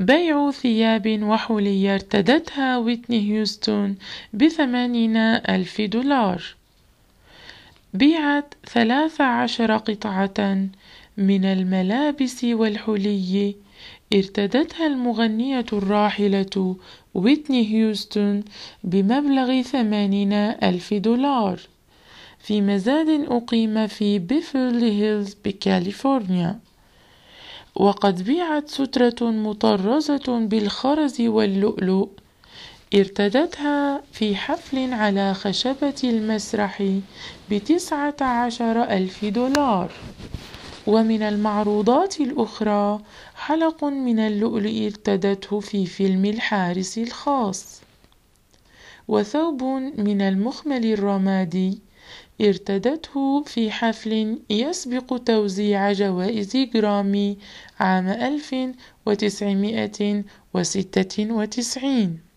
بيع ثياب وحلي ارتدتها ويتني هيوستن ب80,000 دولار. بيعت 13 قطعة من الملابس والحلي ارتدتها المغنية الراحلة ويتني هيوستن بمبلغ 80,000 دولار في مزاد أقيم في بيفرلي هيلز بكاليفورنيا. وقد بيعت سترة مطرزة بالخرز واللؤلؤ ارتدتها في حفل على خشبة المسرح ب19,000 دولار. ومن المعروضات الأخرى حلق من اللؤلؤ ارتدته في فيلم الحارس الخاص، وثوب من المخمل الرمادي ارتدته في حفل يسبق توزيع جوائز جرامي عام 1996.